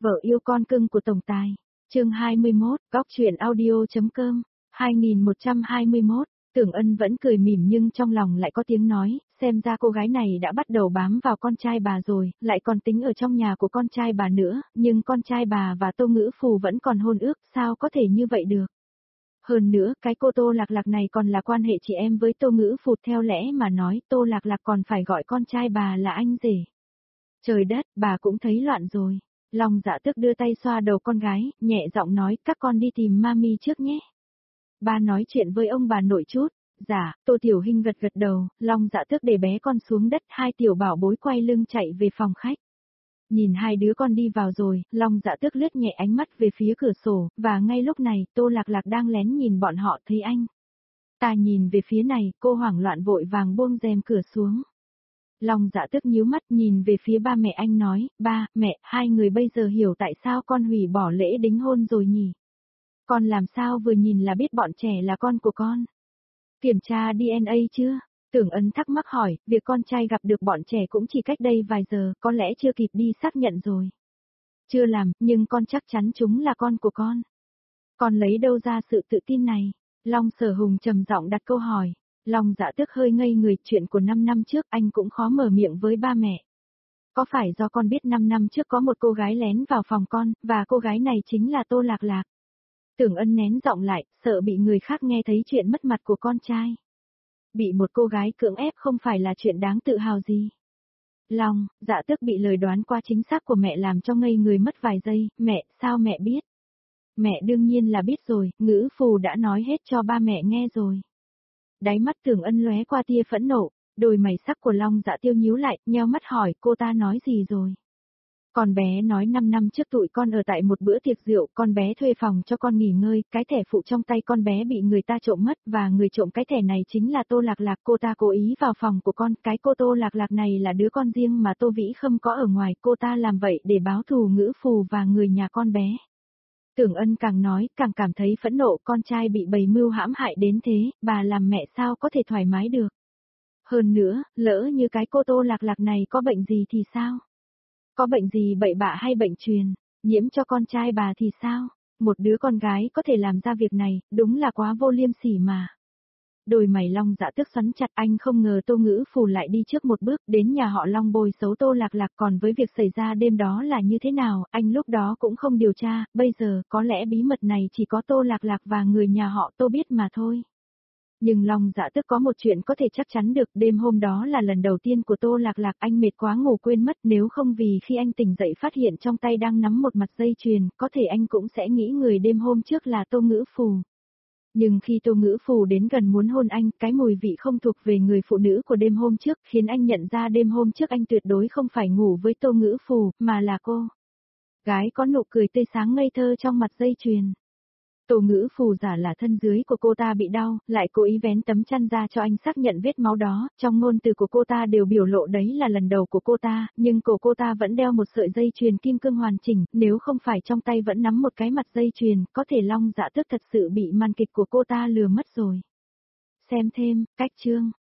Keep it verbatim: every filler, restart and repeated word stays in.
Vợ yêu con cưng của tổng tài. Chương hai mươi mốt, góc truyện audio.com, hai nghìn một trăm hai mươi mốt. Tưởng Ân vẫn cười mỉm nhưng trong lòng lại có tiếng nói, xem ra cô gái này đã bắt đầu bám vào con trai bà rồi, lại còn tính ở trong nhà của con trai bà nữa, nhưng con trai bà và Tô Ngữ Phù vẫn còn hôn ước, sao có thể như vậy được. Hơn nữa, cái cô Tô Lạc Lạc này còn là quan hệ chị em với Tô Ngữ Phù, theo lẽ mà nói, Tô Lạc Lạc còn phải gọi con trai bà là anh rể. Trời đất, bà cũng thấy loạn rồi. Long Dạ Tước đưa tay xoa đầu con gái, nhẹ giọng nói, các con đi tìm mami trước nhé. Ba nói chuyện với ông bà nội chút. Dạ, Tô Tiểu Hinh gật gật đầu, Long Dạ Tước để bé con xuống đất, hai tiểu bảo bối quay lưng chạy về phòng khách. Nhìn hai đứa con đi vào rồi, Long Dạ Tước lướt nhẹ ánh mắt về phía cửa sổ, và ngay lúc này, Tô Lạc Lạc đang lén nhìn bọn họ thấy anh. Ta nhìn về phía này, cô hoảng loạn vội vàng buông rèm cửa xuống. Long Dạ Tước nhíu mắt nhìn về phía ba mẹ anh nói, ba, mẹ, hai người bây giờ hiểu tại sao con hủy bỏ lễ đính hôn rồi nhỉ? Con làm sao vừa nhìn là biết bọn trẻ là con của con? Kiểm tra đê en a chưa? Tưởng Ân thắc mắc hỏi, việc con trai gặp được bọn trẻ cũng chỉ cách đây vài giờ, có lẽ chưa kịp đi xác nhận rồi. Chưa làm, nhưng con chắc chắn chúng là con của con. Con lấy đâu ra sự tự tin này? Long Sở Hùng trầm giọng đặt câu hỏi. Long Dạ Tước hơi ngây người, chuyện của năm năm trước anh cũng khó mở miệng với ba mẹ. Có phải do con biết năm năm trước có một cô gái lén vào phòng con, và cô gái này chính là Tô Lạc Lạc? Tưởng Ân nén giọng lại, sợ bị người khác nghe thấy chuyện mất mặt của con trai. Bị một cô gái cưỡng ép không phải là chuyện đáng tự hào gì. Long Dạ Tước bị lời đoán qua chính xác của mẹ làm cho ngây người mất vài giây, mẹ, sao mẹ biết? Mẹ đương nhiên là biết rồi, Ngữ Phù đã nói hết cho ba mẹ nghe rồi. Đáy mắt Tưởng Ân lóe qua tia phẫn nộ, đôi mày sắc của Long Dạ Tiêu nhíu lại, nheo mắt hỏi, cô ta nói gì rồi? Con bé nói năm năm trước tụi con ở tại một bữa tiệc rượu, con bé thuê phòng cho con nghỉ ngơi, cái thẻ phụ trong tay con bé bị người ta trộm mất, và người trộm cái thẻ này chính là Tô Lạc Lạc, cô ta cố ý vào phòng của con, cái cô Tô Lạc Lạc này là đứa con riêng mà Tô Vĩ không có ở ngoài, cô ta làm vậy để báo thù Ngữ Phù và người nhà con bé. Tưởng Ân càng nói, càng cảm thấy phẫn nộ, con trai bị bày mưu hãm hại đến thế, bà làm mẹ sao có thể thoải mái được. Hơn nữa, lỡ như cái cô Tô Lạc Lạc này có bệnh gì thì sao? Có bệnh gì bậy bạ hay bệnh truyền, nhiễm cho con trai bà thì sao? Một đứa con gái có thể làm ra việc này, đúng là quá vô liêm sỉ mà. Đôi mày Long Dạ Tước xoắn chặt, anh không ngờ Tô Ngữ Phù lại đi trước một bước đến nhà họ Long bồi xấu Tô Lạc Lạc, còn với việc xảy ra đêm đó là như thế nào, anh lúc đó cũng không điều tra, bây giờ có lẽ bí mật này chỉ có Tô Lạc Lạc và người nhà họ Tô biết mà thôi. Nhưng Long Dạ Tước có một chuyện có thể chắc chắn được, đêm hôm đó là lần đầu tiên của Tô Lạc Lạc, anh mệt quá ngủ quên mất, nếu không vì khi anh tỉnh dậy phát hiện trong tay đang nắm một mặt dây chuyền, có thể anh cũng sẽ nghĩ người đêm hôm trước là Tô Ngữ Phù. Nhưng khi Tô Ngữ Phù đến gần muốn hôn anh, cái mùi vị không thuộc về người phụ nữ của đêm hôm trước, khiến anh nhận ra đêm hôm trước anh tuyệt đối không phải ngủ với Tô Ngữ Phù, mà là cô gái có nụ cười tươi sáng ngây thơ trong mặt dây chuyền. Tô Ngữ Phù giả là thân dưới của cô ta bị đau, lại cố ý vén tấm chăn ra cho anh xác nhận vết máu đó, trong ngôn từ của cô ta đều biểu lộ đấy là lần đầu của cô ta, nhưng cổ cô ta vẫn đeo một sợi dây chuyền kim cương hoàn chỉnh, nếu không phải trong tay vẫn nắm một cái mặt dây chuyền, có thể Long Dạ Tước thật sự bị màn kịch của cô ta lừa mất rồi. Xem thêm, cách chương.